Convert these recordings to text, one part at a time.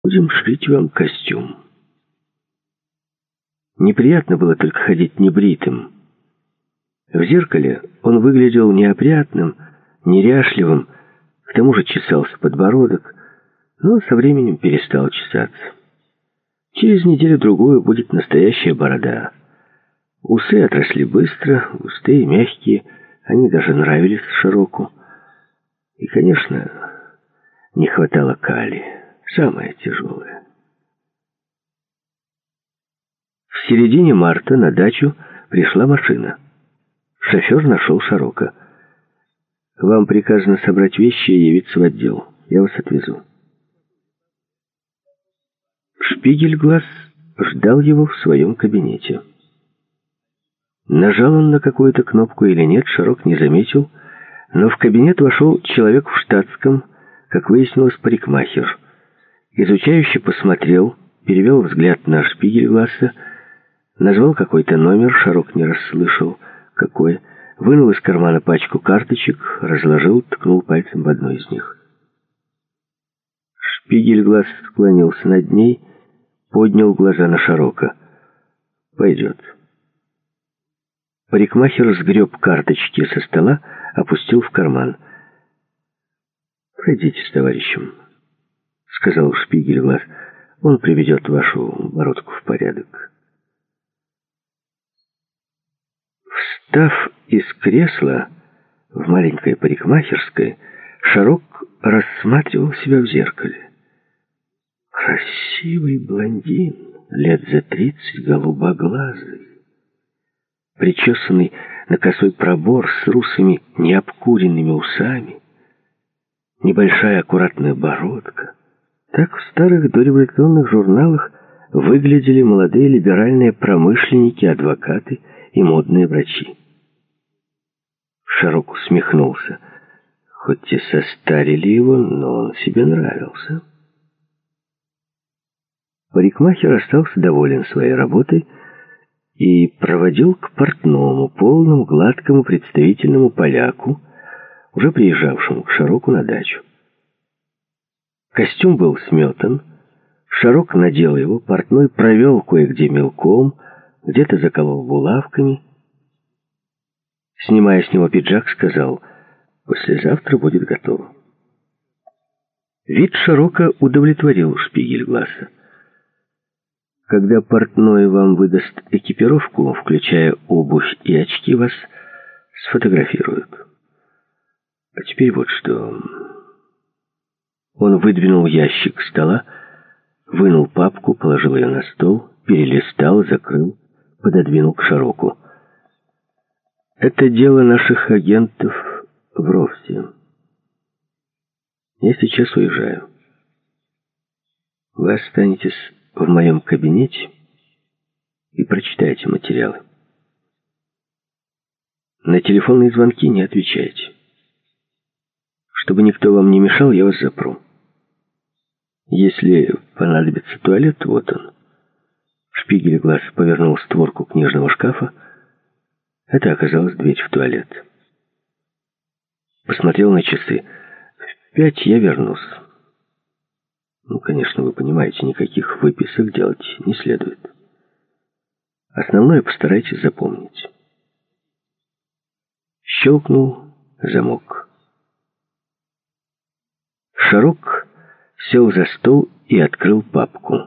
Будем шить вам костюм. Неприятно было только ходить небритым. В зеркале он выглядел неопрятным, неряшливым, к тому же чесался подбородок, но со временем перестал чесаться. Через неделю-другую будет настоящая борода. Усы отросли быстро, густые, мягкие, они даже нравились Широку. И, конечно, не хватало кали, самое тяжелое. В середине марта на дачу пришла машина. Шофер нашел Широка. «Вам приказано собрать вещи и явиться в отдел. Я вас отвезу». Шпигельглаз ждал его в своем кабинете. Нажал он на какую-то кнопку или нет, Широк не заметил, но в кабинет вошел человек в штатском, как выяснилось, парикмахер. Изучающе посмотрел, перевел взгляд на Шпигельгласа, назвал какой-то номер, Широк не расслышал, какой, вынул из кармана пачку карточек, разложил, ткнул пальцем в одну из них. Шпигельглаз склонился над ней, поднял глаза на Широка. «Пойдет». Парикмахер сгреб карточки со стола, опустил в карман. «Пройдите с товарищем», — сказал Шпигельглаз. «Он приведет вашу бородку в порядок». Встав из кресла в маленькой парикмахерской, Широк рассматривал себя в зеркале. Красивый блондин, лет за 30, голубоглазый, причесанный на косой пробор с русыми необкуренными усами, небольшая аккуратная бородка. Так в старых дореволюционных журналах выглядели молодые либеральные промышленники, адвокаты и модные врачи. Широк усмехнулся. Хоть и состарили его, но он себе нравился. Парикмахер остался доволен своей работой и проводил к портному, полному, гладкому, представительному поляку, уже приезжавшему к Широку на дачу. Костюм был сметан, Широк надел его, портной провел кое-где мелком, где-то заколол булавками. Снимая с него пиджак, сказал: «Послезавтра будет готово». Вид Широка удовлетворил Шпигельгласа. «Когда портной вам выдаст экипировку, включая обувь и очки, вас сфотографируют. А теперь вот что». Он выдвинул ящик стола, вынул папку, положил ее на стол, перелистал, закрыл, пододвинул к Широку. «Это дело наших агентов в Ровсе. Я сейчас уезжаю. Вы останетесь в моем кабинете и прочитайте материалы. На телефонные звонки не отвечайте. Чтобы никто вам не мешал, я вас запру. Если понадобится туалет, вот он». Шпигельглаз повернул створку книжного шкафа. Это оказалась дверь в туалет. Посмотрел на часы. В 5 я вернусь. Конечно, вы понимаете, никаких выписок делать не следует. Основное постарайтесь запомнить. Щелкнул замок. Широк сел за стол и открыл папку.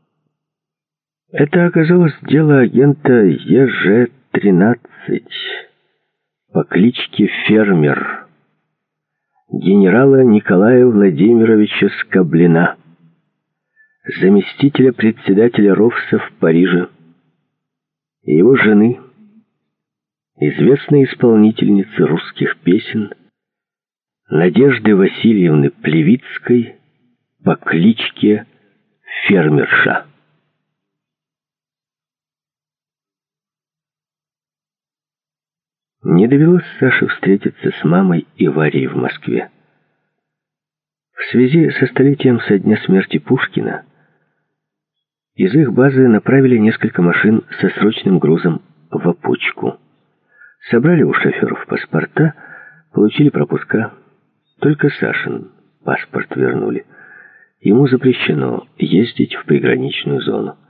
Это оказалось дело агента ЕЖ-13 по кличке Фермер, генерала Николая Владимировича Скоблина, заместителя председателя РОВСа в Париже, и его жены, известной исполнительницы русских песен Надежды Васильевны Плевицкой по кличке Фермерша. Не довелось Саше встретиться с мамой и Варей в Москве. В связи со столетием со дня смерти Пушкина из их базы направили несколько машин со срочным грузом в Опочку. Собрали у шоферов паспорта, получили пропуска. Только Сашин паспорт вернули. ему запрещено ездить в приграничную зону.